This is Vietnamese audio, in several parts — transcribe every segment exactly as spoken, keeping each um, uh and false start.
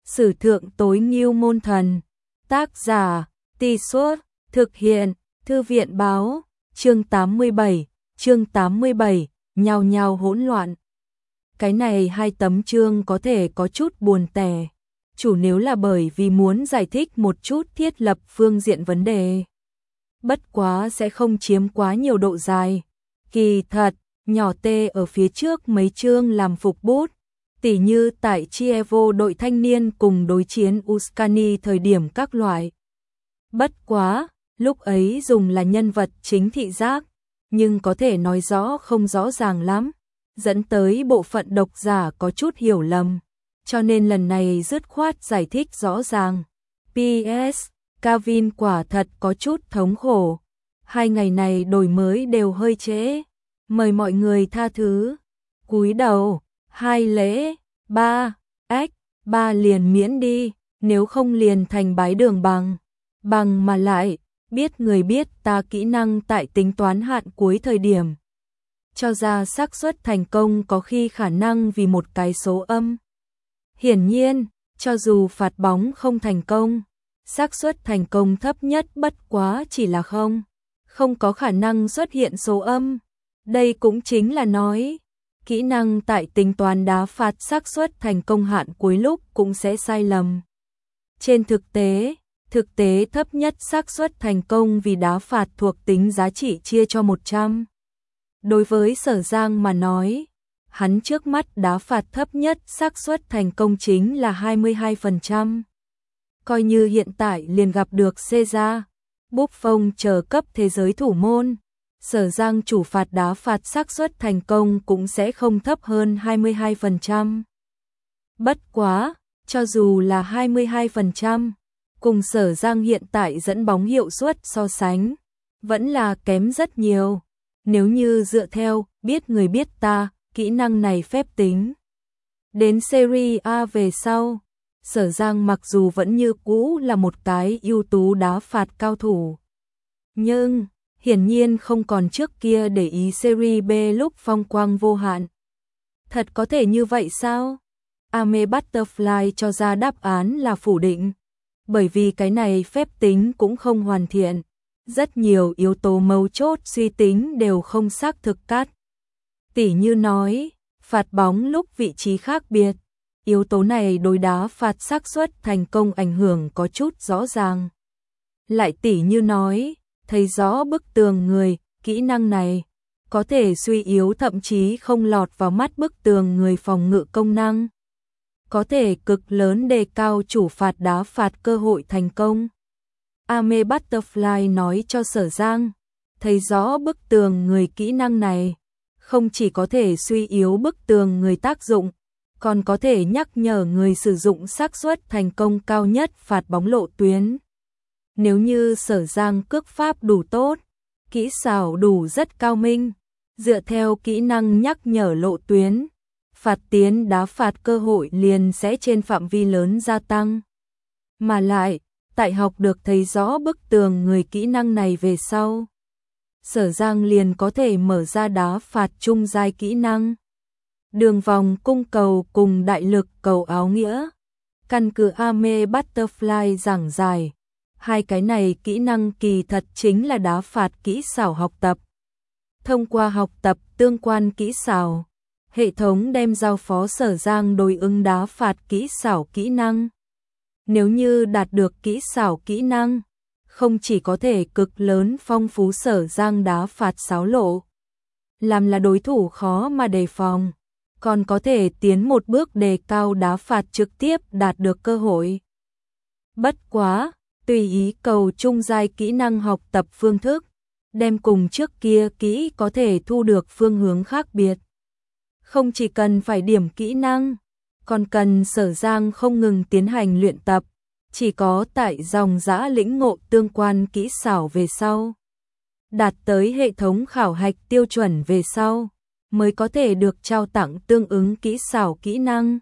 Sử thượng tối ngưu môn thần. Tác giả, Tì Suốt, thực hiện, Thư viện báo, chương tám mươi bảy, chương tám mươi bảy, nhào nhào hỗn loạn. Cái này hai tấm chương có thể có chút buồn tẻ, chủ nếu là bởi vì muốn giải thích một chút thiết lập phương diện vấn đề. Bất quá sẽ không chiếm quá nhiều độ dài. Kỳ thật, nhỏ tê ở phía trước mấy chương làm phục bút, tỉ như tại Chievo đội thanh niên cùng đối chiến Uskani thời điểm các loại. Bất quá, lúc ấy dùng là nhân vật chính thị giác, nhưng có thể nói rõ không rõ ràng lắm, dẫn tới bộ phận độc giả có chút hiểu lầm, cho nên lần này dứt khoát giải thích rõ ràng. pê ét. Kevin quả thật có chút thống khổ. Hai ngày này đổi mới đều hơi trễ. Mời mọi người tha thứ. Cúi đầu, hai lễ, ba, ếch, ba liền miễn đi, nếu không liền thành bái đường bằng. Bằng mà lại, biết người biết ta kỹ năng tại tính toán hạn cuối thời điểm. Cho ra xác suất thành công có khi khả năng vì một cái số âm. Hiển nhiên, cho dù phạt bóng không thành công, xác suất thành công thấp nhất bất quá chỉ là không, không có khả năng xuất hiện số âm. Đây cũng chính là nói, kỹ năng tại tính toán đá phạt xác suất thành công hạn cuối lúc cũng sẽ sai lầm. Trên thực tế, thực tế thấp nhất xác suất thành công vì đá phạt thuộc tính giá trị chia cho một trăm. Đối với Sở Giang mà nói, hắn trước mắt đá phạt thấp nhất xác suất thành công chính là hai mươi hai phần trăm. Coi như hiện tại liền gặp được Caesar, Buffon chờ cấp thế giới thủ môn, Sở Giang chủ phạt đá phạt xác suất thành công cũng sẽ không thấp hơn hai mươi hai phần trăm. Bất quá, cho dù là hai mươi hai phần trăm, cùng Sở Giang hiện tại dẫn bóng hiệu suất so sánh, vẫn là kém rất nhiều. Nếu như dựa theo biết người biết ta, kỹ năng này phép tính. Đến Serie A về sau, Sở Giang mặc dù vẫn như cũ là một cái ưu tú đá phạt cao thủ, nhưng hiển nhiên không còn trước kia để ý Serie B lúc phong quang vô hạn. Thật có thể như vậy sao? Ame Butterfly cho ra đáp án là phủ định, bởi vì cái này phép tính cũng không hoàn thiện. Rất nhiều yếu tố mấu chốt suy tính đều không xác thực cát. Tỉ như nói, phạt bóng lúc vị trí khác biệt, yếu tố này đối đá phạt xác suất thành công ảnh hưởng có chút rõ ràng. Lại tỉ như nói, thấy rõ bức tường người, kỹ năng này có thể suy yếu thậm chí không lọt vào mắt bức tường người phòng ngự công năng. Có thể cực lớn đề cao chủ phạt đá phạt cơ hội thành công. Ame Butterfly nói cho Sở Giang, thấy rõ bức tường người kỹ năng này, không chỉ có thể suy yếu bức tường người tác dụng, còn có thể nhắc nhở người sử dụng xác suất thành công cao nhất phạt bóng lộ tuyến. Nếu như Sở Giang cước pháp đủ tốt, kỹ xảo đủ rất cao minh, dựa theo kỹ năng nhắc nhở lộ tuyến, phạt tiến đá phạt cơ hội liền sẽ trên phạm vi lớn gia tăng. Mà lại, tại học được thấy rõ bức tường người kỹ năng này về sau, Sở Giang liền có thể mở ra đá phạt trung giai kỹ năng. Đường vòng cung cầu cùng đại lực cầu áo nghĩa. Căn cứ Ame Butterfly giảng giải, hai cái này kỹ năng kỳ thật chính là đá phạt kỹ xảo học tập. Thông qua học tập tương quan kỹ xảo, hệ thống đem giao phó Sở Giang đối ứng đá phạt kỹ xảo kỹ năng. Nếu như đạt được kỹ xảo kỹ năng, không chỉ có thể cực lớn phong phú Sở Giang đá phạt xáo lộ, làm là đối thủ khó mà đề phòng, còn có thể tiến một bước đề cao đá phạt trực tiếp đạt được cơ hội. Bất quá, tùy ý cầu trung giai kỹ năng học tập phương thức, đem cùng trước kia kỹ có thể thu được phương hướng khác biệt. Không chỉ cần phải điểm kỹ năng, còn cần Sở Giang không ngừng tiến hành luyện tập, chỉ có tại dòng dã lĩnh ngộ tương quan kỹ xảo về sau, đạt tới hệ thống khảo hạch tiêu chuẩn về sau, mới có thể được trao tặng tương ứng kỹ xảo kỹ năng.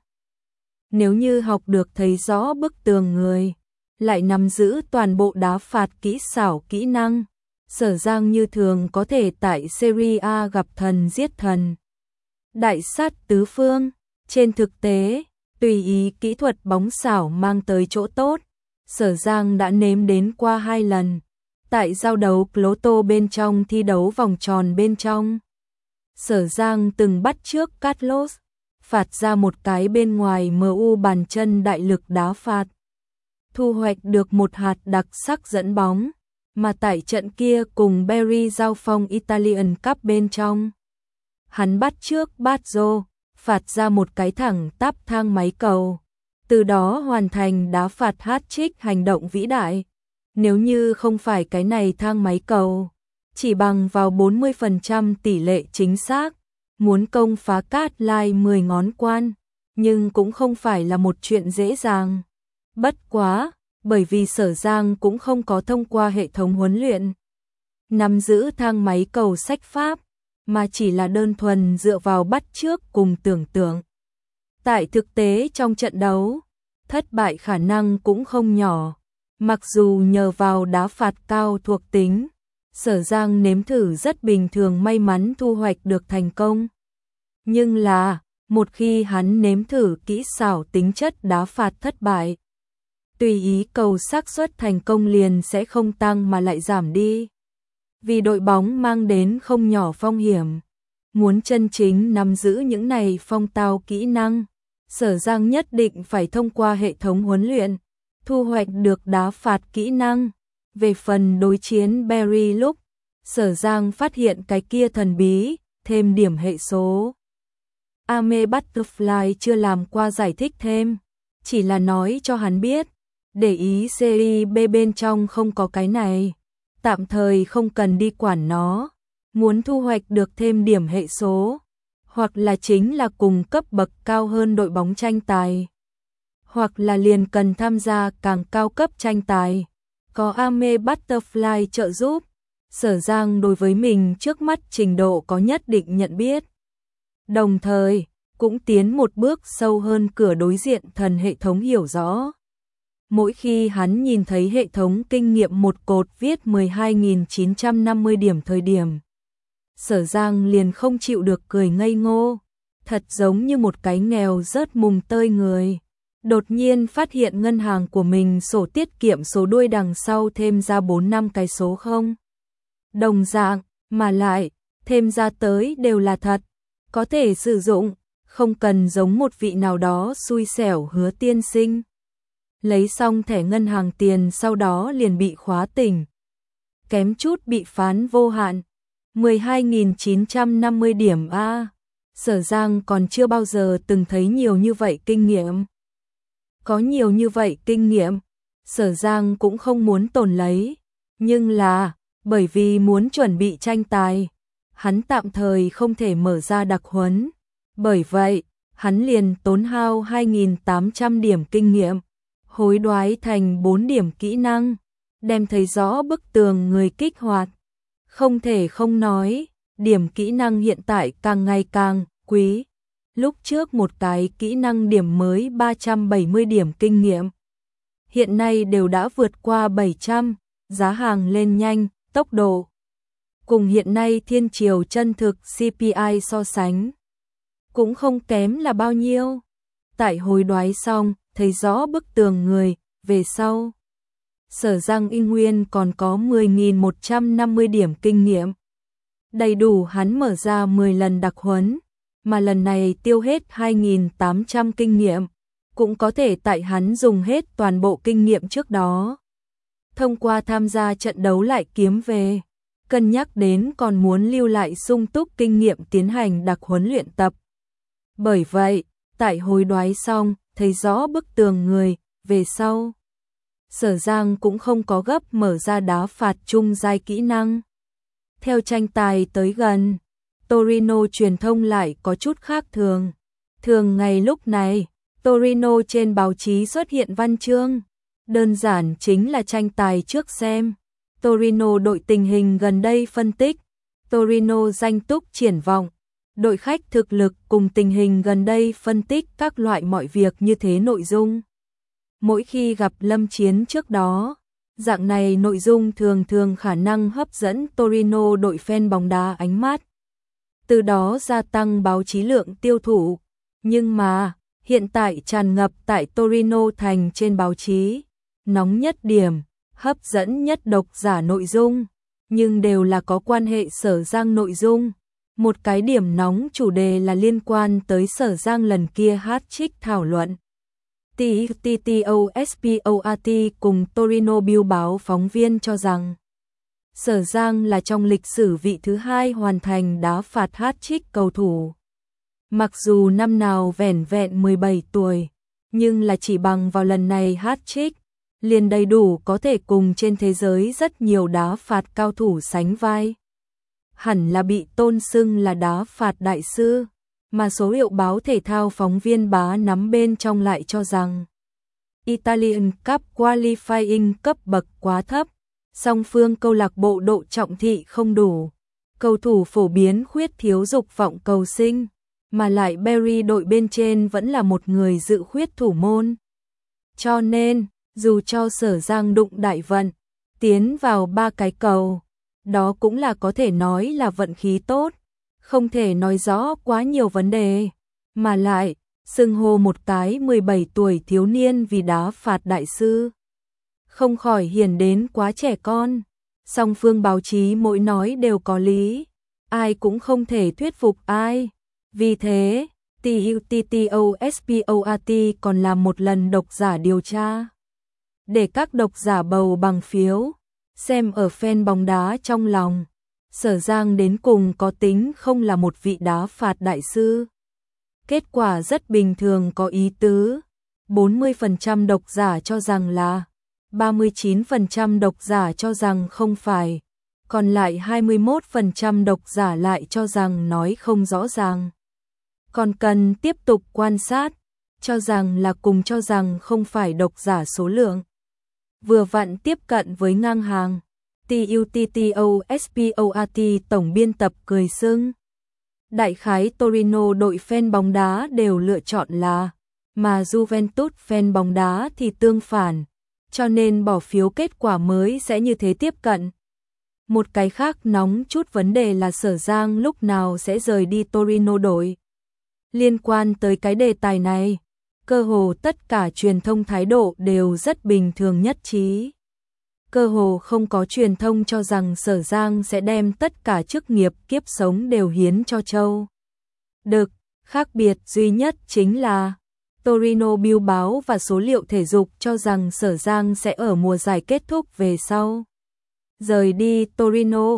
Nếu như học được thấy rõ bức tường người, lại nắm giữ toàn bộ đá phạt kỹ xảo kỹ năng, Sở Giang như thường có thể tại Serie A gặp thần giết thần, đại sát tứ phương. Trên thực tế, Tùy ý kỹ thuật bóng xảo mang tới chỗ tốt, Sở Giang đã nếm đến qua hai lần. Tại giao đấu Lotto bên trong thi đấu vòng tròn bên trong, Sở Giang từng bắt trước Carlos, phạt ra một cái bên ngoài em u bàn chân đại lực đá phạt. Thu hoạch được một hạt đặc sắc dẫn bóng, mà tại trận kia cùng Barry giao phong Italian Cup bên trong, hắn bắt trước Baggio, phạt ra một cái thẳng tắp thang máy cầu, từ đó hoàn thành đá phạt hat-trick hành động vĩ đại. Nếu như không phải cái này thang máy cầu, chỉ bằng vào bốn mươi phần trăm tỷ lệ chính xác, muốn công phá cát lai mười ngón quan, nhưng cũng không phải là một chuyện dễ dàng. Bất quá, bởi vì Sở Giang cũng không có thông qua hệ thống huấn luyện nắm giữ thang máy cầu sách pháp, mà chỉ là đơn thuần dựa vào bắt chước cùng tưởng tượng. Tại thực tế trong trận đấu, thất bại khả năng cũng không nhỏ. Mặc dù nhờ vào đá phạt cao thuộc tính, Sở Giang nếm thử rất bình thường may mắn thu hoạch được thành công. Nhưng là, một khi hắn nếm thử kỹ xảo tính chất đá phạt thất bại, tùy ý cầu xác suất thành công liền sẽ không tăng mà lại giảm đi. Vì đội bóng mang đến không nhỏ phong hiểm. Muốn chân chính nắm giữ những này phong tao kỹ năng, Sở Giang nhất định phải thông qua hệ thống huấn luyện, thu hoạch được đá phạt kỹ năng. Về phần đối chiến Barry lúc, Sở Giang phát hiện cái kia thần bí, thêm điểm hệ số. Ame Butterfly chưa làm qua giải thích thêm, chỉ là nói cho hắn biết, để ý series B bên trong không có cái này, tạm thời không cần đi quản nó. Muốn thu hoạch được thêm điểm hệ số, hoặc là chính là cùng cấp bậc cao hơn đội bóng tranh tài, hoặc là liền cần tham gia càng cao cấp tranh tài. Có Ame Butterfly trợ giúp, Sở Giang đối với mình trước mắt trình độ có nhất định nhận biết. Đồng thời, cũng tiến một bước sâu hơn cửa đối diện thần hệ thống hiểu rõ. Mỗi khi hắn nhìn thấy hệ thống kinh nghiệm một cột viết mười hai nghìn chín trăm năm mươi điểm thời điểm, Sở Giang liền không chịu được cười ngây ngô, thật giống như một cái nghèo rớt mùng tơi người. Đột nhiên phát hiện ngân hàng của mình sổ tiết kiệm số đuôi đằng sau thêm ra bốn năm cái số không đồng dạng, mà lại, thêm ra tới đều là thật, có thể sử dụng, không cần giống một vị nào đó xui xẻo Hứa tiên sinh. Lấy xong thẻ ngân hàng tiền sau đó liền bị khóa tỉnh. Kém chút bị phán vô hạn. mười hai nghìn chín trăm năm mươi điểm a. Sở Giang còn chưa bao giờ từng thấy nhiều như vậy kinh nghiệm. Có nhiều như vậy kinh nghiệm, Sở Giang cũng không muốn tồn lấy. Nhưng là, bởi vì muốn chuẩn bị tranh tài, hắn tạm thời không thể mở ra đặc huấn. Bởi vậy, hắn liền tốn hao hai nghìn tám trăm điểm kinh nghiệm, hối đoái thành bốn điểm kỹ năng, đem thấy rõ bức tường người kích hoạt. Không thể không nói, điểm kỹ năng hiện tại càng ngày càng quý. Lúc trước một cái kỹ năng điểm mới ba trăm bảy mươi điểm kinh nghiệm, hiện nay đều đã vượt qua bảy trăm, giá hàng lên nhanh, tốc độ. Cùng hiện nay thiên triều chân thực xê pê i so sánh, cũng không kém là bao nhiêu. Tại hối đoái xong, thấy rõ bức tường người, về sau. Sở Giang y nguyên còn có mười nghìn một trăm năm mươi điểm kinh nghiệm. Đầy đủ hắn mở ra mười lần đặc huấn, mà lần này tiêu hết hai nghìn tám trăm kinh nghiệm, cũng có thể tại hắn dùng hết toàn bộ kinh nghiệm trước đó. Thông qua tham gia trận đấu lại kiếm về, cân nhắc đến còn muốn lưu lại sung túc kinh nghiệm tiến hành đặc huấn luyện tập. Bởi vậy, tại hối đoái xong, thấy rõ bức tường người, về sau. Sở Giang cũng không có gấp mở ra đá phạt chung giai kỹ năng. Theo tranh tài tới gần, Torino truyền thông lại có chút khác thường. Thường ngày lúc này, Torino trên báo chí xuất hiện văn chương. Đơn giản chính là tranh tài trước xem. Torino đội tình hình gần đây phân tích. Torino danh túc triển vọng. Đội khách thực lực cùng tình hình gần đây phân tích các loại mọi việc như thế nội dung. Mỗi khi gặp lâm chiến trước đó, dạng này nội dung thường thường khả năng hấp dẫn Torino đội fan bóng đá ánh mắt. Từ đó gia tăng báo chí lượng tiêu thụ. Nhưng mà, hiện tại tràn ngập tại Torino thành trên báo chí, nóng nhất điểm, hấp dẫn nhất độc giả nội dung, nhưng đều là có quan hệ Sở Giang nội dung. Một cái điểm nóng chủ đề là liên quan tới Sở Giang lần kia hat-trick thảo luận. TITTOSPORT cùng Torino Bill báo phóng viên cho rằng Sở Giang là trong lịch sử vị thứ hai hoàn thành đá phạt hat-trick cầu thủ. Mặc dù năm nào vẻn vẹn mười bảy tuổi, nhưng là chỉ bằng vào lần này hat-trick, liền đầy đủ có thể cùng trên thế giới rất nhiều đá phạt cao thủ sánh vai. Hẳn là bị tôn xưng là đá phạt đại sư, mà số liệu báo thể thao phóng viên bá nắm bên trong lại cho rằng Italian Cup Qualifying cấp bậc quá thấp, song phương câu lạc bộ độ trọng thị không đủ, cầu thủ phổ biến khuyết thiếu dục vọng cầu sinh, mà lại Barry đội bên trên vẫn là một người dự khuyết thủ môn. Cho nên, dù cho Sở Giang đụng đại vận, tiến vào ba cái cầu, đó cũng là có thể nói là vận khí tốt, không thể nói rõ quá nhiều vấn đề, mà lại, xưng hô một cái mười bảy tuổi thiếu niên vì đá phạt đại sư. Không khỏi hiền đến quá trẻ con, song phương báo chí mỗi nói đều có lý, ai cũng không thể thuyết phục ai. Vì thế, TITTOSPORT còn làm một lần độc giả điều tra. Để các độc giả bầu bằng phiếu, xem ở fan bóng đá trong lòng, Sở Giang đến cùng có tính không là một vị đá phạt đại sư. Kết quả rất bình thường có ý tứ, bốn mươi phần trăm độc giả cho rằng là, ba mươi chín phần trăm độc giả cho rằng không phải, còn lại hai mươi mốt phần trăm độc giả lại cho rằng nói không rõ ràng. Còn cần tiếp tục quan sát, cho rằng là cùng cho rằng không phải độc giả số lượng. Vừa vặn tiếp cận với ngang hàng, TUTTOSPORT tổng biên tập cười sưng. Đại khái Torino đội fan bóng đá đều lựa chọn là, mà Juventus fan bóng đá thì tương phản, cho nên bỏ phiếu kết quả mới sẽ như thế tiếp cận. Một cái khác nóng chút vấn đề là Sở Giang lúc nào sẽ rời đi Torino đội. Liên quan tới cái đề tài này, cơ hồ tất cả truyền thông thái độ đều rất bình thường nhất trí. Cơ hồ không có truyền thông cho rằng Sở Giang sẽ đem tất cả chức nghiệp kiếp sống đều hiến cho châu Đực, khác biệt duy nhất chính là Torino Bill báo và số liệu thể dục cho rằng Sở Giang sẽ ở mùa giải kết thúc về sau rời đi Torino.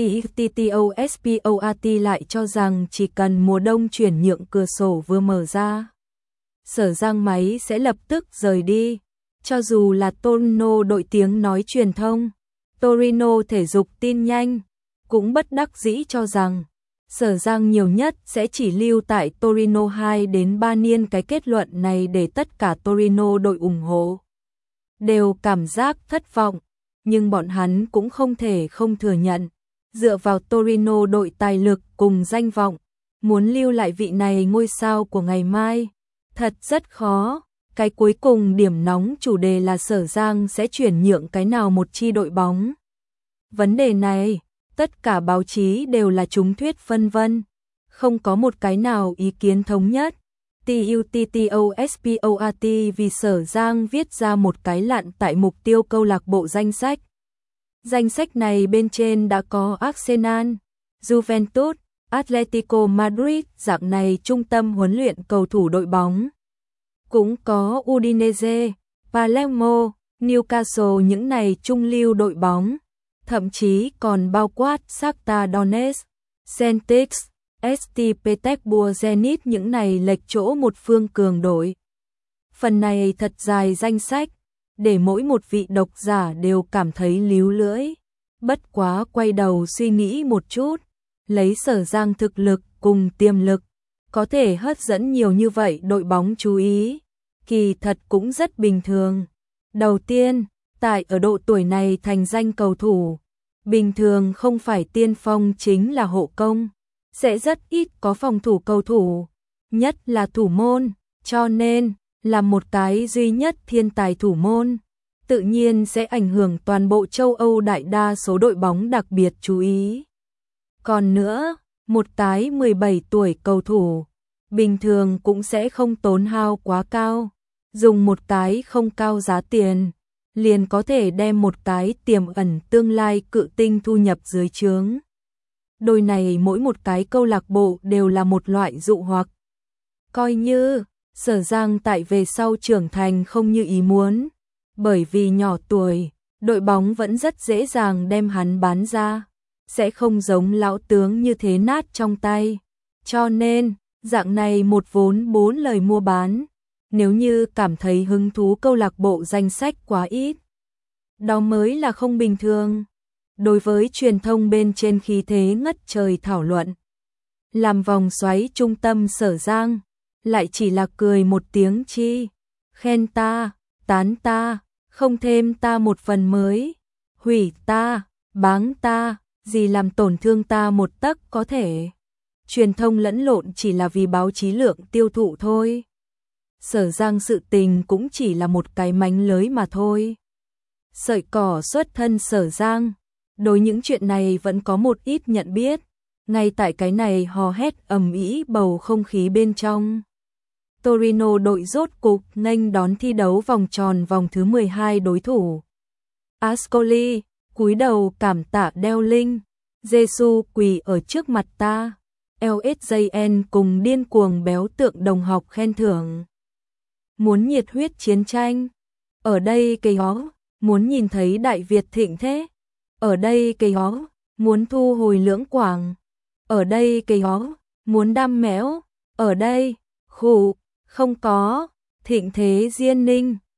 TITTOSPORT lại cho rằng chỉ cần mùa đông chuyển nhượng cửa sổ vừa mở ra, Sở Giang máy sẽ lập tức rời đi. Cho dù là Torino đội tiếng nói truyền thông, Torino thể dục tin nhanh, cũng bất đắc dĩ cho rằng Sở Giang nhiều nhất sẽ chỉ lưu tại Torino hai đến ba niên. Cái kết luận này để tất cả Torino đội ủng hộ đều cảm giác thất vọng, nhưng bọn hắn cũng không thể không thừa nhận. Dựa vào Torino đội tài lực cùng danh vọng, muốn lưu lại vị này ngôi sao của ngày mai, thật rất khó. Cái cuối cùng điểm nóng chủ đề là Sở Giang sẽ chuyển nhượng cái nào một chi đội bóng. Vấn đề này, tất cả báo chí đều là chúng thuyết phân vân, không có một cái nào ý kiến thống nhất. TUTTOSPORT vì Sở Giang viết ra một cái lặn tại mục tiêu câu lạc bộ danh sách. Danh sách này bên trên đã có Arsenal, Juventus, Atletico Madrid, dạng này trung tâm huấn luyện cầu thủ đội bóng. Cũng có Udinese, Palermo, Newcastle, những này trung lưu đội bóng, thậm chí còn bao quát Shakhtar Donetsk, Celtic, ét tê Petersburg, Zenit, những này lệch chỗ một phương cường đội. Phần này thật dài danh sách, để mỗi một vị độc giả đều cảm thấy líu lưỡi. Bất quá quay đầu suy nghĩ một chút, lấy Sở Giang thực lực cùng tiềm lực, có thể hấp dẫn nhiều như vậy đội bóng chú ý, kỳ thật cũng rất bình thường. Đầu tiên, tại ở độ tuổi này thành danh cầu thủ, bình thường không phải tiên phong chính là hộ công, sẽ rất ít có phòng thủ cầu thủ, nhất là thủ môn, cho nên là một cái duy nhất thiên tài thủ môn, tự nhiên sẽ ảnh hưởng toàn bộ châu Âu, đại đa số đội bóng đặc biệt chú ý. Còn nữa, một cái mười bảy tuổi cầu thủ, bình thường cũng sẽ không tốn hao quá cao. Dùng một cái không cao giá tiền, liền có thể đem một cái tiềm ẩn tương lai cự tinh thu nhập dưới trướng. Đôi này mỗi một cái câu lạc bộ đều là một loại dụ hoặc. Coi như Sở Giang tại về sau trưởng thành không như ý muốn, bởi vì nhỏ tuổi, đội bóng vẫn rất dễ dàng đem hắn bán ra, sẽ không giống lão tướng như thế nát trong tay. Cho nên, dạng này một vốn bốn lời mua bán, nếu như cảm thấy hứng thú câu lạc bộ danh sách quá ít, đó mới là không bình thường. Đối với truyền thông bên trên khí thế ngất trời thảo luận, làm vòng xoáy trung tâm Sở Giang, lại chỉ là cười một tiếng chi, khen ta, tán ta, không thêm ta một phần mới, hủy ta, báng ta, gì làm tổn thương ta một tấc có thể. Truyền thông lẫn lộn chỉ là vì báo chí lượng tiêu thụ thôi. Sở Giang sự tình cũng chỉ là một cái mánh lới mà thôi. Sợi cỏ xuất thân Sở Giang, đối những chuyện này vẫn có một ít nhận biết, ngay tại cái này hò hét ầm ĩ bầu không khí bên trong. Torino đội rốt cục nghênh đón thi đấu vòng tròn vòng thứ mười hai đối thủ. Ascoli, cúi đầu cảm tạ đeo linh, Giêsu quỳ ở trước mặt ta. lờ ét gi en cùng điên cuồng béo tượng đồng học khen thưởng. Muốn nhiệt huyết chiến tranh. Ở đây cây hó, muốn nhìn thấy Đại Việt thịnh thế. Ở đây cây hó, muốn thu hồi lưỡng quảng. Ở đây cây hó, muốn đam mẽo. Ở đây, khủ, không có, thịnh thế diên ninh.